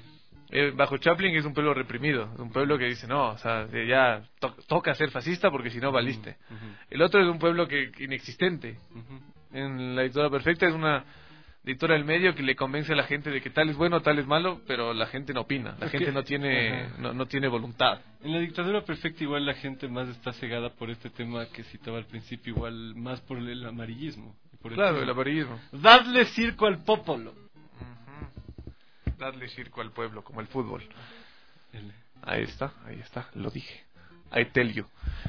Eh, bajo Chaplin es un pueblo reprimido, es un pueblo que dice, no, o sea, ya to toca ser fascista porque si no valiste. Uh-huh. El otro es un pueblo que, que inexistente. Uh-huh. En La dictadura perfecta es una dictadura del medio que le convence a la gente de que tal es bueno, tal es malo, pero la gente no opina, la es gente que, no tiene no, no tiene voluntad. En La dictadura perfecta igual la gente más está cegada por este tema que citaba al principio, igual más por el amarillismo. Por el claro, tema. el amarillismo. Dadle circo al popolo. Uh-huh. Darle circo al pueblo, como el fútbol. El... Ahí está, ahí está, lo dije. I tell you.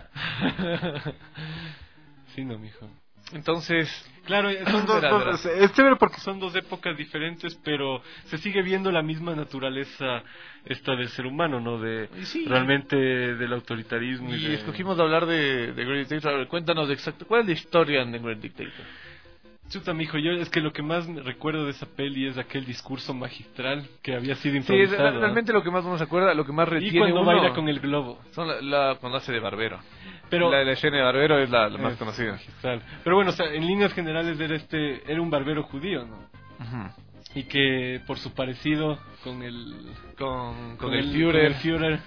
Sí, no, mijo. Entonces, claro, son dos, dos, es chévere porque son dos épocas diferentes, pero se sigue viendo la misma naturaleza esta del ser humano, ¿no? De sí. realmente del autoritarismo. Y, y de... escogimos de hablar de, de Great Dictator. A ver, cuéntanos de exacto, ¿cuál es la historia de Great Dictator? Chuta, mijo, yo es que lo que más recuerdo de esa peli es aquel discurso magistral que había sido improvisado. Sí, realmente ¿no? Lo que más uno se acuerda, lo que más retiene y cuando uno, baila con el globo. Son la, la, cuando hace de barbero. Pero la, la escena de barbero es la, la más es conocida. Magistral. Pero bueno, o sea, en líneas generales era este era un barbero judío, ¿no? Uh-huh. Y que por su parecido con el con, con, con el, el Führer, con el Führer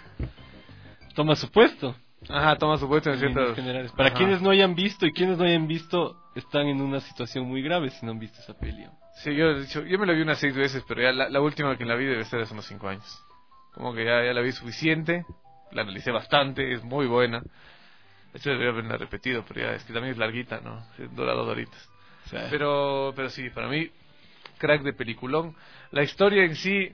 toma su puesto. Ajá, toma su puesto en, en ciertas generales. Para Ajá. quienes no hayan visto y quienes no hayan visto están en una situación muy grave si no han visto esa peli. Sí, yo, yo, yo me la vi unas seis veces, pero ya la, la última que la vi debe ser hace unos cinco años. Como que ya, ya la vi suficiente, la analicé bastante, es muy buena. De hecho debería haberla repetido, pero ya es que también es larguita, ¿no? Dura dos horitas. Sí. Pero, pero sí, para mí, crack de peliculón. La historia en sí,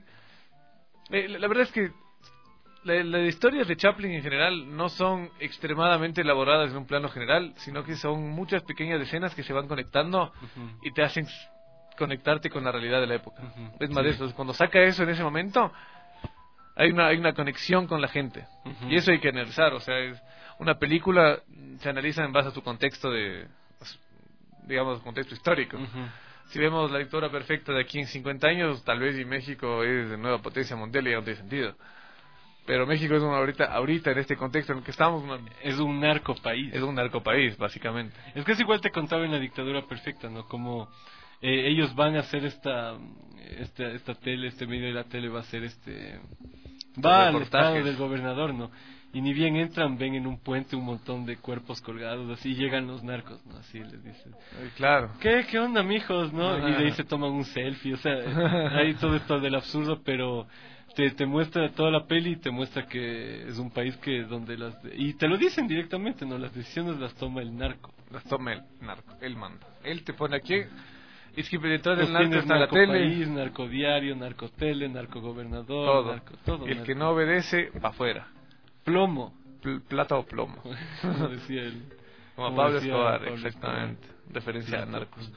eh, la, la verdad es que las la historias de Chaplin en general no son extremadamente elaboradas en un plano general, sino que son muchas pequeñas escenas que se van conectando uh-huh. y te hacen conectarte con la realidad de la época. Uh-huh. Es más, sí. de eso, cuando saca eso en ese momento, hay una, hay una conexión con la gente. Uh-huh. Y eso hay que analizar, o sea, es, una película se analiza en base a su contexto de, digamos, contexto histórico. Uh-huh. Si vemos La dictadura perfecta de aquí en cincuenta años, tal vez y México es de nueva potencia mundial y ya no tiene sentido. Pero México es una ahorita, ahorita en este contexto en el que estamos, una, es un narcopaís. Es un narcopaís, básicamente. Es que es igual te contaba en La dictadura perfecta, ¿no? Como eh, ellos van a hacer esta, esta, esta tele, este medio de la tele va a hacer este, va al estado del gobernador, ¿no? Y ni bien entran, ven en un puente un montón de cuerpos colgados, así llegan los narcos, ¿no? Así les dicen. Ay, claro. ¿Qué, qué onda, mijos, no? Ajá. Y de ahí se toman un selfie, o sea, ahí todo esto del absurdo, pero te, te muestra toda la peli y te muestra que es un país que donde las... Y te lo dicen directamente, ¿no? Las decisiones las toma el narco. Las toma el narco, él manda. Él te pone aquí... Es que detrás del narco está la tele. País, narcodiario, narcotele, narcogobernador, todo. Narco, todo y el narco. que no obedece, para afuera. Plomo. Pl plata o plomo. Como decía él. Como, Como Pablo Escobar, Pablo exactamente. Escobar. Referencia a narcos.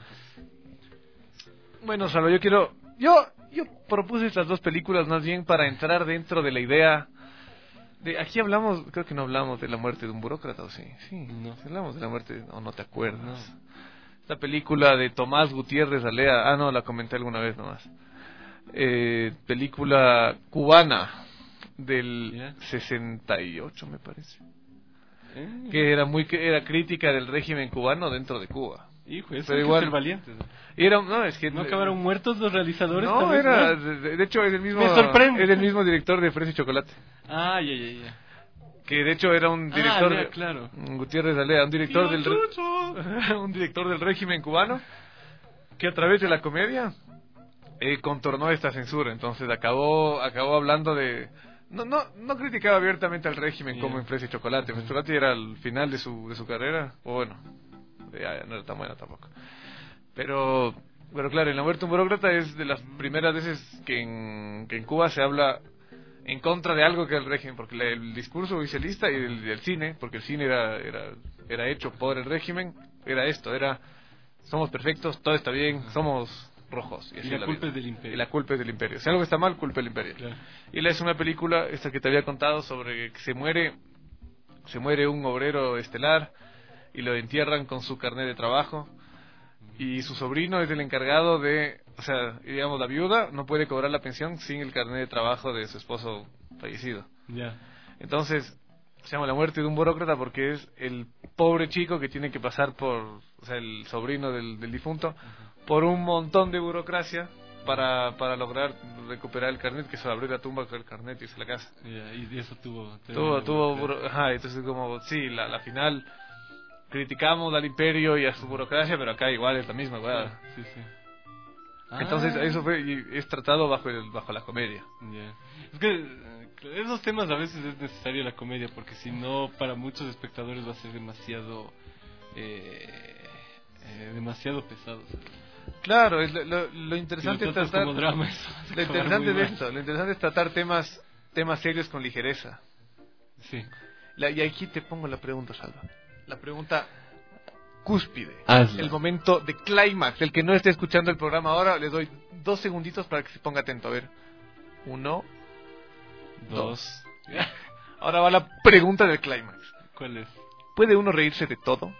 Bueno, Salvo, yo quiero... Yo yo propuse estas dos películas más bien para entrar dentro de la idea... de Aquí hablamos, creo que no hablamos de la muerte de un burócrata, ¿o sí? Sí, no. Hablamos de la muerte, o no, no te acuerdas. No. Esta película de Tomás Gutiérrez Alea, ah no, la comenté alguna vez nomás. Eh, película cubana del yeah. sesenta y ocho me parece. Eh. Que era muy que era crítica del régimen cubano dentro de Cuba. Hijo, eso es igual, ser valientes. ¿No? Era, no, es que no acabaron muertos los realizadores. No, era, de, de hecho es el mismo. Me sorprende. Es el mismo director de Fresa y Chocolate. Ah, ya, ya, ya. Que de hecho era un director, ah, ya, claro. Gutiérrez Alea, un director del re, un director del régimen cubano que a través de la comedia eh, contornó esta censura. Entonces acabó acabó hablando de no no no criticaba abiertamente al régimen yeah. como en Fresa y Chocolate. Fresa y Chocolate era el final de su de su carrera, o bueno, ya, ya no era tan buena tampoco. Pero pero claro, en La muerte de un burócrata es de las primeras veces que en que en Cuba se habla en contra de algo que es el régimen, porque el discurso oficialista y el, el cine, porque el cine era, era era hecho por el régimen, era esto, era somos perfectos, todo está bien, somos rojos. Y, así y la, la culpa vida. Es del imperio. Y la culpa es del imperio. Si algo está mal, culpa del imperio. Claro. Y es una película, esta que te había contado, sobre que se muere, se muere un obrero estelar y lo entierran con su carnet de trabajo. Y su sobrino es el encargado de, o sea, digamos, la viuda no puede cobrar la pensión sin el carnet de trabajo de su esposo fallecido. Ya. Yeah. Entonces, se llama La muerte de un burócrata porque es el pobre chico que tiene que pasar por, o sea, el sobrino del, del difunto, uh-huh. por un montón de burocracia para para lograr recuperar el carnet, que se abrió la tumba con el carnet y se la casa. Yeah, y eso tuvo... Tuvo, tuvo, buro... ajá, entonces como, sí, la, la final criticamos al imperio y a su burocracia, pero acá igual es la misma, ¿verdad? Sí, sí. Entonces Ah. eso fue, y es tratado bajo el, bajo la comedia. Yeah. Es que eh, esos temas a veces es necesaria la comedia, porque si no, para muchos espectadores va a ser demasiado... Eh, eh, demasiado pesado. Claro, es lo, lo, lo interesante es tratar como drama, eso va a lo acabar interesante muy es mal. esto, lo interesante es tratar temas temas serios con ligereza. Sí. La, y aquí te pongo la pregunta, Salva. La pregunta cúspide. Hazla. El momento de clímax. El que no esté escuchando el programa ahora, les doy dos segunditos para que se ponga atento. A ver. Uno, dos. dos. Ahora va la pregunta del clímax. ¿Cuál es? ¿Puede uno reírse de todo?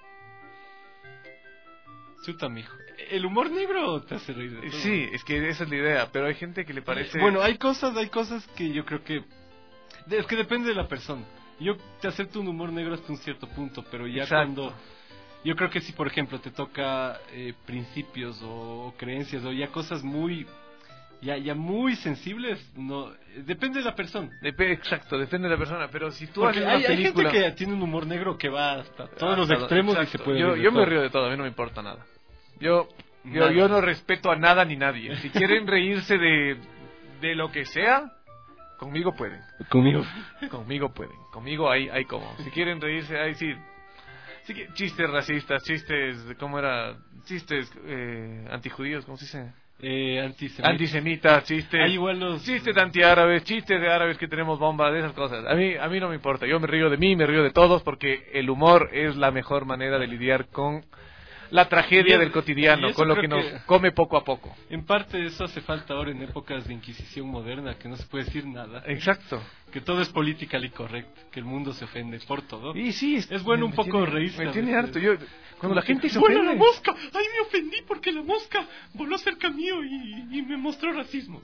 Chuta, mijo. ¿El humor negro te hace reír de todo? Sí, es que esa es la idea, pero hay gente que le parece... Bueno, hay cosas, hay cosas que yo creo que... Es que depende de la persona. Yo te acepto un humor negro hasta un cierto punto, pero ya Exacto. cuando... Yo creo que si, por ejemplo, te toca eh, principios o, o creencias o ya cosas muy... Ya, ya muy sensibles, no... Depende de la persona. Dep Exacto, depende de la persona, pero si tú Porque haces hay, una hay película... gente que tiene un humor negro que va hasta todos Hasta los extremos exacto. y se puede Yo, reír de yo me todo. río de todo, a mí no me importa nada. Yo, yo, Nada. yo no respeto a nada ni nadie. Si quieren reírse de, de lo que sea, conmigo pueden. Conmigo. Conmigo pueden. Conmigo hay, hay como. Si quieren reírse, hay sí. sí que, chistes racistas, chistes, ¿cómo era? Chistes eh, antijudíos, ¿cómo se dice? Eh, antisemitas. Antisemitas, chistes. Hay igual los... Chistes antiárabes, chistes de árabes que tenemos bombas, de esas cosas. A mí, a mí no me importa. Yo me río de mí, me río de todos, porque el humor es la mejor manera de lidiar con la tragedia Y- del cotidiano, y eso con lo que creo nos que- come poco a poco. En parte eso hace falta ahora en épocas de Inquisición moderna, que no se puede decir nada. Exacto. Que todo es politically correct, que el mundo se ofende por todo. Y sí, es bueno un me poco tiene- reírse. Me a tiene veces. harto. Yo, cuando la gente se ¡Bueno, ofende... la mosca! ¡Ay, me ofendí porque la mosca voló cerca mío y, y me mostró racismo!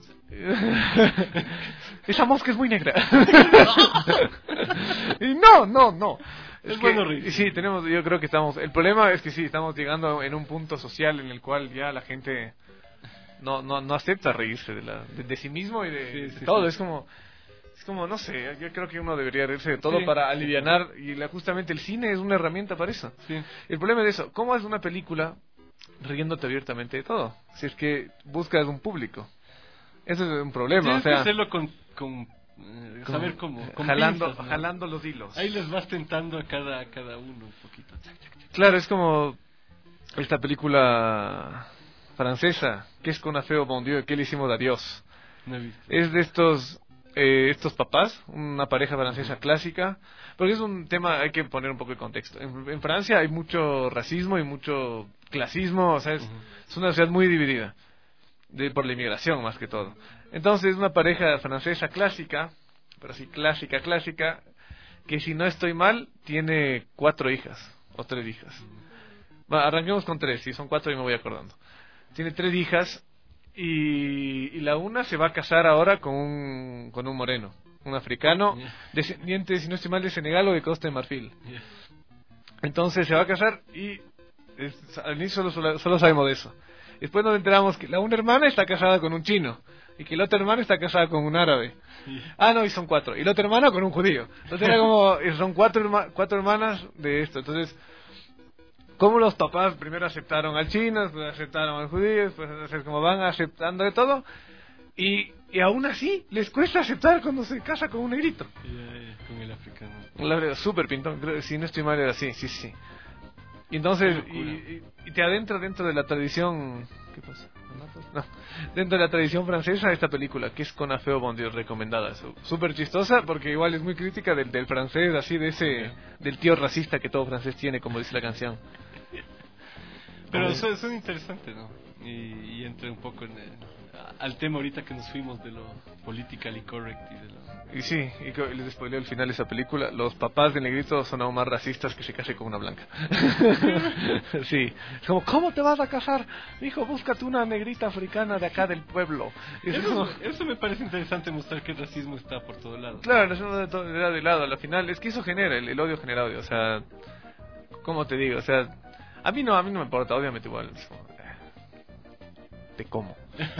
Esa mosca es muy negra. Y no, no, no. Es que- bueno reírse. Sí, tenemos, yo creo que estamos... El problema es que sí, estamos llegando en un punto social en el cual ya la gente no no, no acepta reírse de, la, de, de sí mismo y de, Sí, de sí, todo. sí. Es como... Es como, no sé, yo creo que uno debería reírse de todo Sí. para alivianar, y la, justamente el cine es una herramienta para eso. Sí. El problema es eso, ¿cómo es una película riéndote abiertamente de todo? Si es que buscas un público. Eso es un problema, Tienes o sea... que hacerlo con... con eh, como saber cómo. Con jalando, pinzas, ¿no? jalando los hilos. Ahí les vas tentando a cada, a cada uno un poquito. Chac, chac, chac. Claro, es como esta película francesa, que es con Afeo Bon Dieu, que le hicimos a Dios. No he visto. Es de estos eh, estos papás, una pareja francesa clásica, porque es un tema, hay que poner un poco de contexto. En, en Francia hay mucho racismo y mucho clasismo, o sea, es, es una sociedad muy dividida, de, por la inmigración más que todo. Entonces, es una pareja francesa clásica, pero sí clásica, clásica, que si no estoy mal, tiene cuatro hijas, o tres hijas. Va, arranquemos con tres, si son cuatro y me voy acordando. Tiene tres hijas, y, y la una se va a casar ahora con un, con un moreno, un africano, Yeah. descendiente, si no estoy mal, de Senegal o de Costa de Marfil. Yeah. Entonces se va a casar y es- al inicio solo, solo, solo sabemos de eso. Después nos enteramos que la una hermana está casada con un chino y que la otra hermana está casada con un árabe. Yeah. Ah, no, y son cuatro. Y la otra hermana con un judío. Entonces era como, eh, son cuatro, herma- cuatro hermanas de esto. Entonces, ¿cómo los papás primero aceptaron al chino, después aceptaron al judío, después es como van aceptando de todo? Y, y aún así les cuesta aceptar cuando se casa con un negrito. Yeah, yeah, con el africano. La verdad, súper pintón, creo que si no estoy mal era así, sí, sí. Y entonces, Qué y, locura. y- y te adentra dentro de la tradición... ¿Qué pasa? ¿Me matas? No. Dentro de la tradición francesa esta película, que es con Afeo Bon Dieu, recomendada. Su- Súper chistosa, porque igual es muy crítica del, del francés, así de ese... del tío racista que todo francés tiene, como dice la canción. Pero Como- eso, eso es interesante, ¿no? Y, y entra un poco en el- al tema ahorita que nos fuimos de lo politically correct y de lo... Y sí, y co- y les spoileo el final de esa película. Los papás del negrito son aún más racistas que se case con una blanca. Sí, es como, ¿cómo te vas a casar? Hijo, búscate una negrita africana de acá del pueblo. Y es como- Eso, eso me parece interesante, mostrar que el racismo está por todos lados. Claro, eso no de todo- era de lado. Al final, es que eso genera, el, el odio genera odio. O sea, ¿cómo te digo? O sea, a mí no, a mí no me importa, obviamente igual. Es como, eh. te como.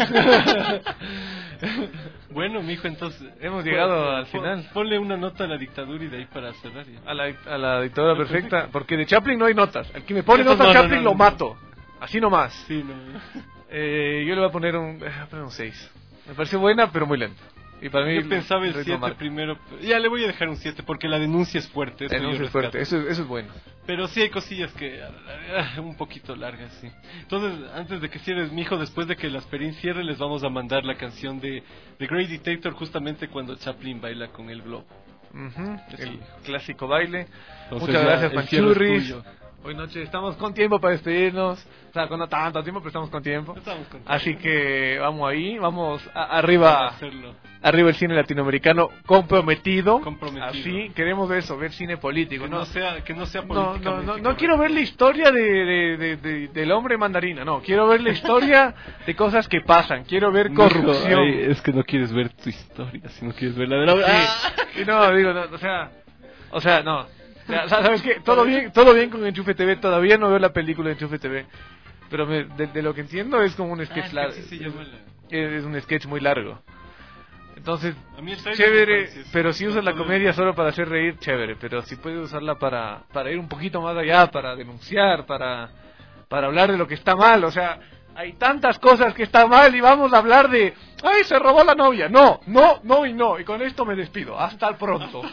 Bueno, mijo, entonces hemos llegado pon, al final. Ponle una nota a la dictadura y de ahí para cerrar. Ya. A la, a la dictadura perfecta, porque de Chaplin no hay notas. El que me pone Eso notas no, Chaplin no, no, lo no. mato. Así nomás. Sí, no. Eh, yo le voy a poner un, eh, voy a poner un seis. Me pareció buena, pero muy lenta. Y para mí yo pensaba el siete primero. Ya le voy a dejar un siete porque la denuncia es fuerte. La denuncia es fuerte, eso, eso es bueno. Pero sí hay cosillas que uh, un poquito largas, sí. Entonces, antes de que cierres, mijo, después de que el Asperín cierre, les vamos a mandar la canción de The Great Dictator justamente cuando Chaplin baila con el globo. Uh-huh, el clásico baile. Entonces, muchas gracias, Panchurris. Hoy Hoy noche estamos con tiempo para despedirnos. O sea, con no tanto tiempo, pero estamos con tiempo. Estamos con tiempo. Así que vamos ahí, vamos a, arriba. Hacerlo. Arriba el cine latinoamericano comprometido. Comprometido. Así queremos eso, ver cine político. Que no, no sea, que no sea no, políticamente. no, no, no quiero ver la historia de, de, de, de, del hombre mandarina. No, quiero ver la historia de cosas que pasan. Quiero ver corrupción. Ay, es que no quieres ver tu historia, si no quieres ver la de la. Sí. Y no, digo, no, o sea, o sea, no. Ya, ¿sabes qué? Todo bien, todo bien con Enchufe T V. Todavía no veo la película de Enchufe T V. Pero me, de, de lo que entiendo es como un sketch ah, largo. Sí se llama la... Es un sketch muy largo. Entonces, a mí el chévere, pero si usas la comedia solo para hacer reír, chévere. Pero si puedes usarla para, para ir un poquito más allá, para denunciar, para, para hablar de lo que está mal. O sea, hay tantas cosas que están mal y vamos a hablar de... ¡Ay, se robó la novia! No, no, no y no. Y con esto me despido. Hasta el pronto.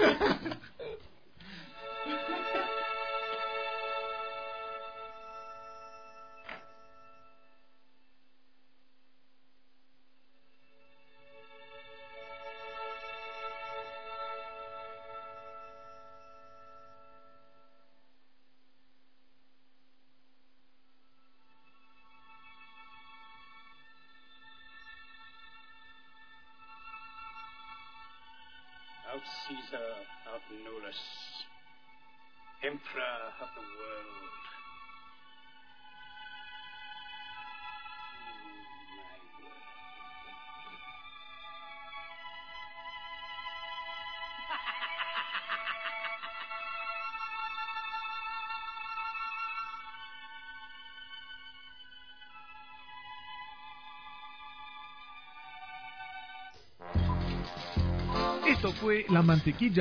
Out Caesar, out Nolus, Emperor of the world. Esto fue La Mantequilla